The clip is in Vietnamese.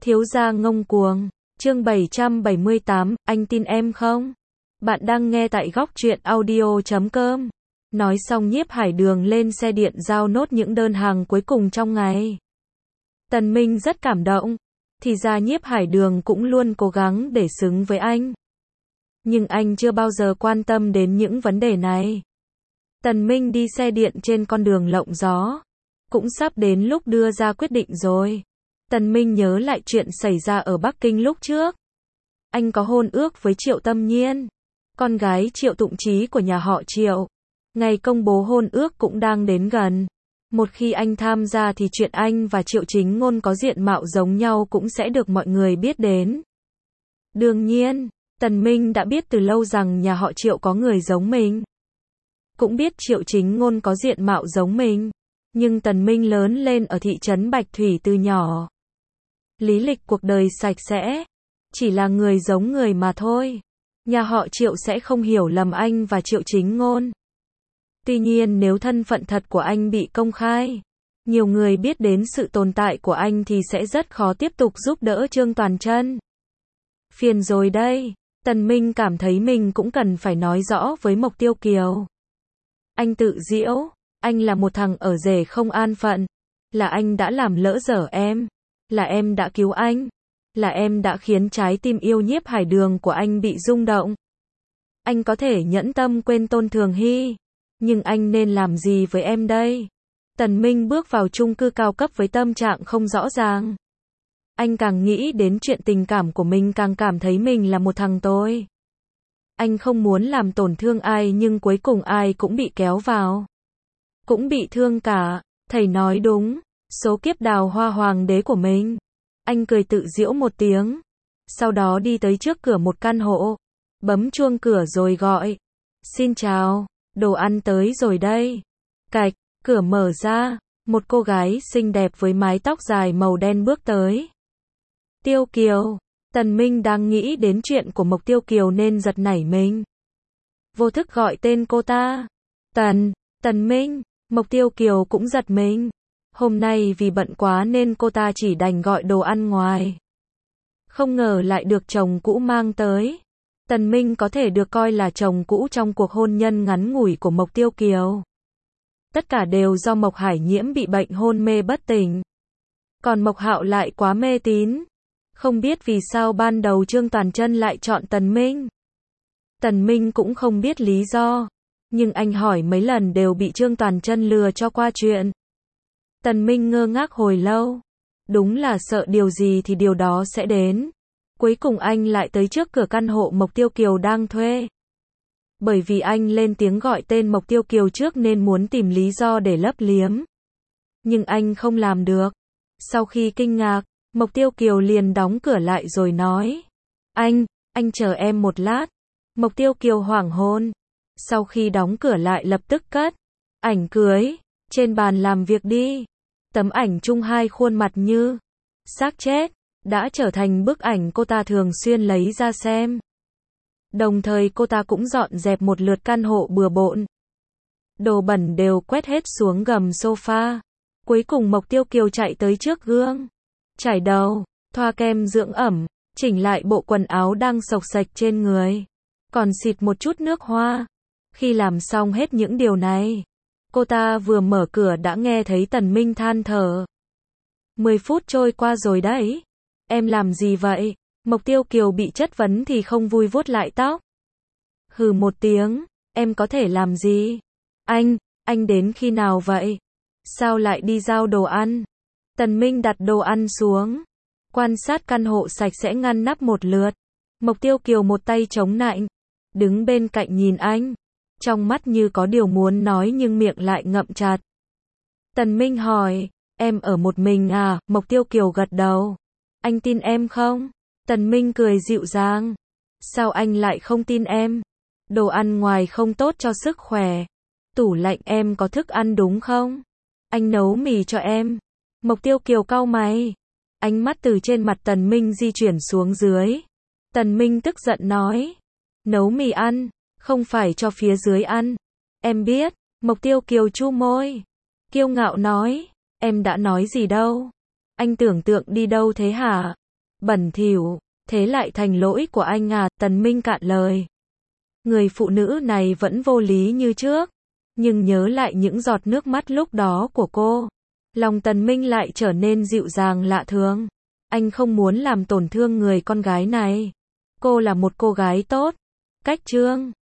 Thiếu gia ngông cuồng. Chương 778, anh tin em không? Bạn đang nghe tại góc truyện audio.com. Nói xong Nhiếp Hải Đường lên xe điện giao nốt những đơn hàng cuối cùng trong ngày. Tần Minh rất cảm động. Thì ra Nhiếp Hải Đường cũng luôn cố gắng để xứng với anh. Nhưng anh chưa bao giờ quan tâm đến những vấn đề này. Tần Minh đi xe điện trên con đường lộng gió. Cũng sắp đến lúc đưa ra quyết định rồi. Tần Minh nhớ lại chuyện xảy ra ở Bắc Kinh lúc trước. Anh có hôn ước với Triệu Tâm Nhiên, con gái Triệu Tụng Chí của nhà họ Triệu. Ngày công bố hôn ước cũng đang đến gần. Một khi anh tham gia thì chuyện anh và Triệu Chính Ngôn có diện mạo giống nhau cũng sẽ được mọi người biết đến. Đương nhiên, Tần Minh đã biết từ lâu rằng nhà họ Triệu có người giống mình. Cũng biết Triệu Chính Ngôn có diện mạo giống mình. Nhưng Tần Minh lớn lên ở thị trấn Bạch Thủy từ nhỏ. Lý lịch cuộc đời sạch sẽ. Chỉ là người giống người mà thôi. Nhà họ Triệu sẽ không hiểu lầm anh và Triệu Chính Ngôn. Tuy nhiên nếu thân phận thật của anh bị công khai, nhiều người biết đến sự tồn tại của anh thì sẽ rất khó tiếp tục giúp đỡ Trương Toàn Trân. Phiền rồi đây. Tần Minh cảm thấy mình cũng cần phải nói rõ với Mộc Tiêu Kiều. Anh tự giễu. Anh là một thằng ở rể không an phận. Là anh đã làm lỡ dở em. Là em đã cứu anh. Là em đã khiến trái tim yêu Nhiếp Hải Đường của anh bị rung động. Anh có thể nhẫn tâm quên Tôn Thường Hy. Nhưng anh nên làm gì với em đây? Tần Minh bước vào chung cư cao cấp với tâm trạng không rõ ràng. Anh càng nghĩ đến chuyện tình cảm của mình càng cảm thấy mình là một thằng tồi. Anh không muốn làm tổn thương ai nhưng cuối cùng ai cũng bị kéo vào. Cũng bị thương cả. Thầy nói đúng. Số kiếp đào hoa hoàng đế của mình. Anh cười tự giễu một tiếng. Sau đó đi tới trước cửa một căn hộ. Bấm chuông cửa rồi gọi. Xin chào. Đồ ăn tới rồi đây. Cạch. Cửa mở ra. Một cô gái xinh đẹp với mái tóc dài màu đen bước tới. Tiêu Kiều. Tần Minh đang nghĩ đến chuyện của Mộc Tiêu Kiều nên giật nảy mình. Vô thức gọi tên cô ta. Tần Minh. Mộc Tiêu Kiều cũng giật mình. Hôm nay vì bận quá nên cô ta chỉ đành gọi đồ ăn ngoài. Không ngờ lại được chồng cũ mang tới. Tần Minh có thể được coi là chồng cũ trong cuộc hôn nhân ngắn ngủi của Mộc Tiêu Kiều. Tất cả đều do Mộc Hải Nhiễm bị bệnh hôn mê bất tỉnh. Còn Mộc Hạo lại quá mê tín. Không biết vì sao ban đầu Trương Toàn Trân lại chọn Tần Minh. Tần Minh cũng không biết lý do. Nhưng anh hỏi mấy lần đều bị Trương Toàn Trân lừa cho qua chuyện. Tần Minh ngơ ngác hồi lâu. Đúng là sợ điều gì thì điều đó sẽ đến. Cuối cùng anh lại tới trước cửa căn hộ Mộc Tiêu Kiều đang thuê. Bởi vì anh lên tiếng gọi tên Mộc Tiêu Kiều trước nên muốn tìm lý do để lấp liếm. Nhưng anh không làm được. Sau khi kinh ngạc, Mộc Tiêu Kiều liền đóng cửa lại rồi nói. Anh chờ em một lát. Mộc Tiêu Kiều hoảng hồn. Sau khi đóng cửa lại lập tức cất ảnh cưới trên bàn làm việc đi. Tấm ảnh chung hai khuôn mặt như xác chết đã trở thành bức ảnh cô ta thường xuyên lấy ra xem. Đồng thời cô ta cũng dọn dẹp một lượt căn hộ bừa bộn. Đồ bẩn đều quét hết xuống gầm sofa. Cuối cùng Mộc Tiêu Kiều chạy tới trước gương, chải đầu, thoa kem dưỡng ẩm, chỉnh lại bộ quần áo đang xộc xệch trên người, còn xịt một chút nước hoa. Khi làm xong hết những điều này, cô ta vừa mở cửa đã nghe thấy Tần Minh than thở. 10 phút trôi qua rồi đấy. Em làm gì vậy? Mộc Tiêu Kiều bị chất vấn thì không vui vuốt lại tóc. Hừ một tiếng, em có thể làm gì? Anh đến khi nào vậy? Sao lại đi giao đồ ăn? Tần Minh đặt đồ ăn xuống, quan sát căn hộ sạch sẽ ngăn nắp một lượt. Mộc Tiêu Kiều một tay chống nạnh, đứng bên cạnh nhìn anh. Trong mắt như có điều muốn nói nhưng miệng lại ngậm chặt. Tần Minh hỏi, em ở một mình à? Mộc Tiêu Kiều gật đầu. Anh tin em không? Tần Minh cười dịu dàng. Sao anh lại không tin em? Đồ ăn ngoài không tốt cho sức khỏe. Tủ lạnh em có thức ăn đúng không? Anh nấu mì cho em. Mộc Tiêu Kiều cau mày. Ánh mắt từ trên mặt Tần Minh di chuyển xuống dưới. Tần Minh tức giận nói. Nấu mì ăn, không phải cho phía dưới ăn. Em biết. Mộc Tiêu Kiều chu môi. Kiêu ngạo nói. Em đã nói gì đâu. Anh tưởng tượng đi đâu thế hả? bẩn thỉu, thế lại thành lỗi của anh à, Tần Minh cạn lời. Người phụ nữ này vẫn vô lý như trước, nhưng nhớ lại những giọt nước mắt lúc đó của cô, lòng Tần Minh lại trở nên dịu dàng lạ thường. Anh không muốn làm tổn thương người con gái này. Cô là một cô gái tốt. Cách chương